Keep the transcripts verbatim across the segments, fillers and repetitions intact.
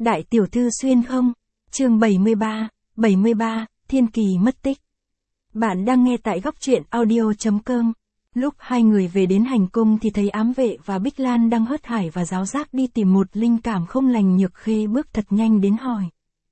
Đại tiểu thư xuyên không? Chương bảy mươi ba, bảy mươi ba, Thiên Kỳ mất tích. Bạn đang nghe tại góc truyện audio chấm com. Lúc hai người về đến hành cung thì thấy ám vệ và Bích Lan đang hớt hải và giáo giác đi tìm một linh cảm không lành. Nhược Khê bước thật nhanh đến hỏi.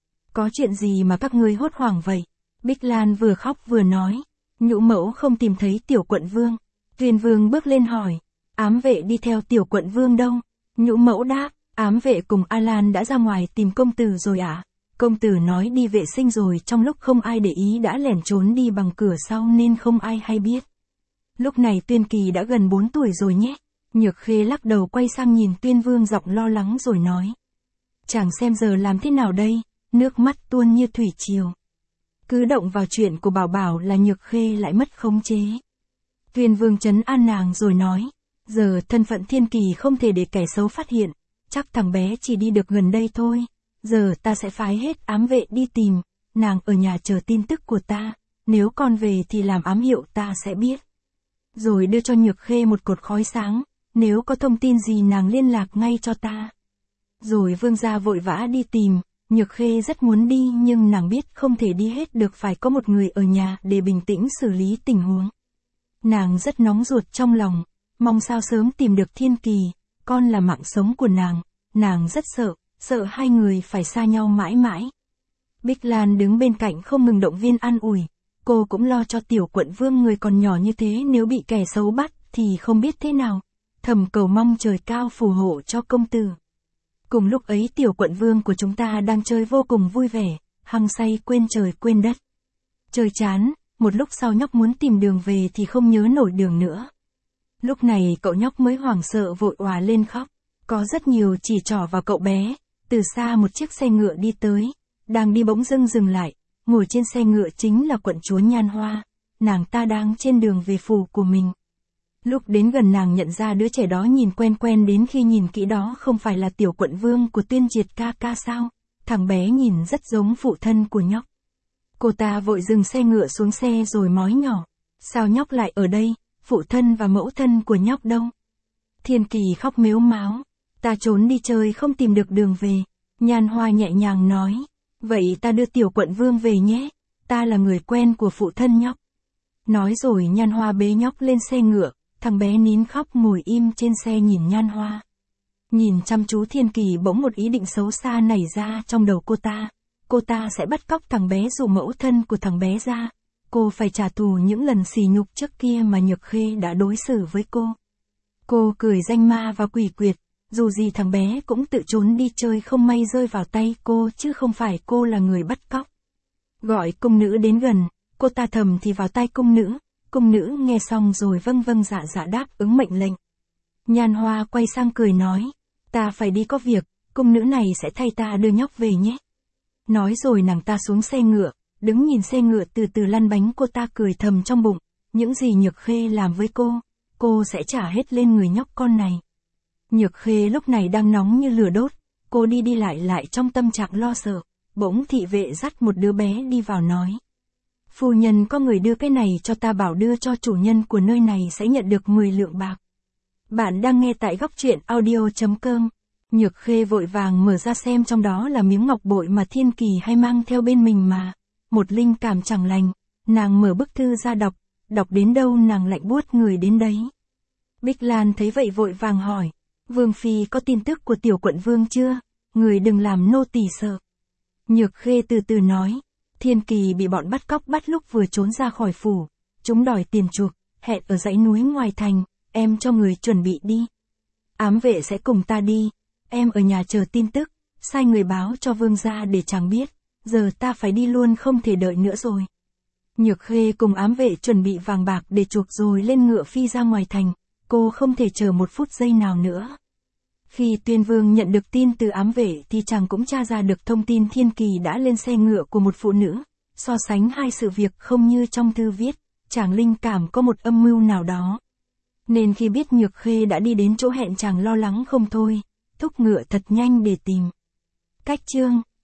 Có chuyện gì mà các ngươi hốt hoảng vậy? Bích Lan vừa khóc vừa nói. Nhũ mẫu không tìm thấy tiểu quận vương. Tuyên vương bước lên hỏi. Ám vệ đi theo tiểu quận vương đâu? Nhũ mẫu đáp. Ám vệ cùng A Lan đã ra ngoài tìm công tử rồi ạ. À? Công tử nói đi vệ sinh rồi, trong lúc không ai để ý đã lẻn trốn đi bằng cửa sau nên không ai hay biết. Lúc này Tuyên Kỳ đã gần bốn tuổi rồi nhé. Nhược Khê lắc đầu quay sang nhìn Tuyên Vương giọng lo lắng rồi nói. Chàng xem giờ làm thế nào đây, nước mắt tuôn như thủy triều. Cứ động vào chuyện của Bảo Bảo là Nhược Khê lại mất khống chế. Tuyên Vương trấn an nàng rồi nói. Giờ thân phận Thiên Kỳ không thể để kẻ xấu phát hiện. Chắc thằng bé chỉ đi được gần đây thôi. Giờ ta sẽ phái hết ám vệ đi tìm. Nàng ở nhà chờ tin tức của ta. Nếu con về thì làm ám hiệu ta sẽ biết. Rồi đưa cho Nhược Khê một cột khói sáng. Nếu có thông tin gì nàng liên lạc ngay cho ta. Rồi vương gia vội vã đi tìm. Nhược Khê rất muốn đi nhưng nàng biết không thể đi hết được, phải có một người ở nhà để bình tĩnh xử lý tình huống. Nàng rất nóng ruột trong lòng. Mong sao sớm tìm được Thiên Kỳ. Con là mạng sống của nàng. Nàng rất sợ. Sợ hai người phải xa nhau mãi mãi. Bích Lan đứng bên cạnh không ngừng động viên an ủi. Cô cũng lo cho tiểu quận vương người còn nhỏ như thế, nếu bị kẻ xấu bắt thì không biết thế nào. Thầm cầu mong trời cao phù hộ cho công tử. Cùng lúc ấy tiểu quận vương của chúng ta đang chơi vô cùng vui vẻ, hăng say quên trời quên đất. Chơi chán, một lúc sau nhóc muốn tìm đường về thì không nhớ nổi đường nữa. Lúc này cậu nhóc mới hoảng sợ vội òa lên khóc. Có rất nhiều chỉ trỏ vào cậu bé. Từ xa một chiếc xe ngựa đi tới. Đang đi bỗng dưng dừng lại. Ngồi trên xe ngựa chính là quận chúa Nhan Hoa. Nàng ta đang trên đường về phủ của mình. Lúc đến gần nàng nhận ra đứa trẻ đó nhìn quen quen, đến khi nhìn kỹ đó không phải là tiểu quận vương của Tuyên Triệt ca ca sao. Thằng bé nhìn rất giống phụ thân của nhóc. Cô ta vội dừng xe ngựa xuống xe rồi nói nhỏ. Sao nhóc lại ở đây? Phụ thân và mẫu thân của nhóc đâu? Thiên Kỳ khóc mếu máo. Ta trốn đi chơi không tìm được đường về. Nhan Hoa nhẹ nhàng nói. Vậy ta đưa tiểu quận vương về nhé. Ta là người quen của phụ thân nhóc. Nói rồi Nhan Hoa bế nhóc lên xe ngựa. Thằng bé nín khóc ngồi im trên xe nhìn Nhan Hoa. Nhìn chăm chú Thiên Kỳ, bỗng một ý định xấu xa nảy ra trong đầu cô ta. Cô ta sẽ bắt cóc thằng bé dụ mẫu thân của thằng bé ra. Cô phải trả thù những lần sỉ nhục trước kia mà Nhược Khê đã đối xử với cô. Cô cười danh ma và quỷ quyệt. Dù gì thằng bé cũng tự trốn đi chơi, không may rơi vào tay cô chứ không phải cô là người bắt cóc. Gọi cung nữ đến gần, cô ta thầm thì vào tai cung nữ. Cung nữ nghe xong rồi vâng vâng dạ dạ đáp ứng mệnh lệnh. Nhan Hoa quay sang cười nói. Ta phải đi có việc, cung nữ này sẽ thay ta đưa nhóc về nhé. Nói rồi nàng ta xuống xe ngựa, đứng nhìn xe ngựa từ từ lăn bánh. Cô ta cười thầm trong bụng. Những gì Nhược Khê làm với cô, cô sẽ trả hết lên người nhóc con này. Nhược Khê lúc này đang nóng như lửa đốt. Cô đi đi lại lại trong tâm trạng lo sợ. Bỗng thị vệ dắt một đứa bé đi vào nói. Phu nhân, có người đưa cái này cho ta, bảo đưa cho chủ nhân của nơi này sẽ nhận được mười lượng bạc. Bạn đang nghe tại góc truyện audio chấm com. Nhược Khê vội vàng mở ra xem, trong đó là miếng ngọc bội mà Thiên Kỳ hay mang theo bên mình mà. Một linh cảm chẳng lành. Nàng mở bức thư ra đọc. Đọc đến đâu nàng lạnh buốt người đến đấy. Bích Lan thấy vậy vội vàng hỏi. Vương phi có tin tức của tiểu quận vương chưa? Người đừng làm nô tỳ sợ. Nhược Khê từ từ nói. Thiên Kỳ bị bọn bắt cóc bắt lúc vừa trốn ra khỏi phủ. Chúng đòi tiền chuộc, hẹn ở dãy núi ngoài thành. Em cho người chuẩn bị đi. Ám vệ sẽ cùng ta đi. Em ở nhà chờ tin tức. Sai người báo cho vương gia để chàng biết. Giờ ta phải đi luôn, không thể đợi nữa rồi. Nhược Khê cùng ám vệ chuẩn bị vàng bạc để chuộc rồi lên ngựa phi ra ngoài thành. Cô không thể chờ một phút giây nào nữa. Khi Tuyên Vương nhận được tin từ ám vệ thì chàng cũng tra ra được thông tin Thiên Kỳ đã lên xe ngựa của một phụ nữ. So sánh hai sự việc không như trong thư viết, chàng linh cảm có một âm mưu nào đó. Nên khi biết Nhược Khê đã đi đến chỗ hẹn, chàng lo lắng không thôi, thúc ngựa thật nhanh để tìm. Cách chương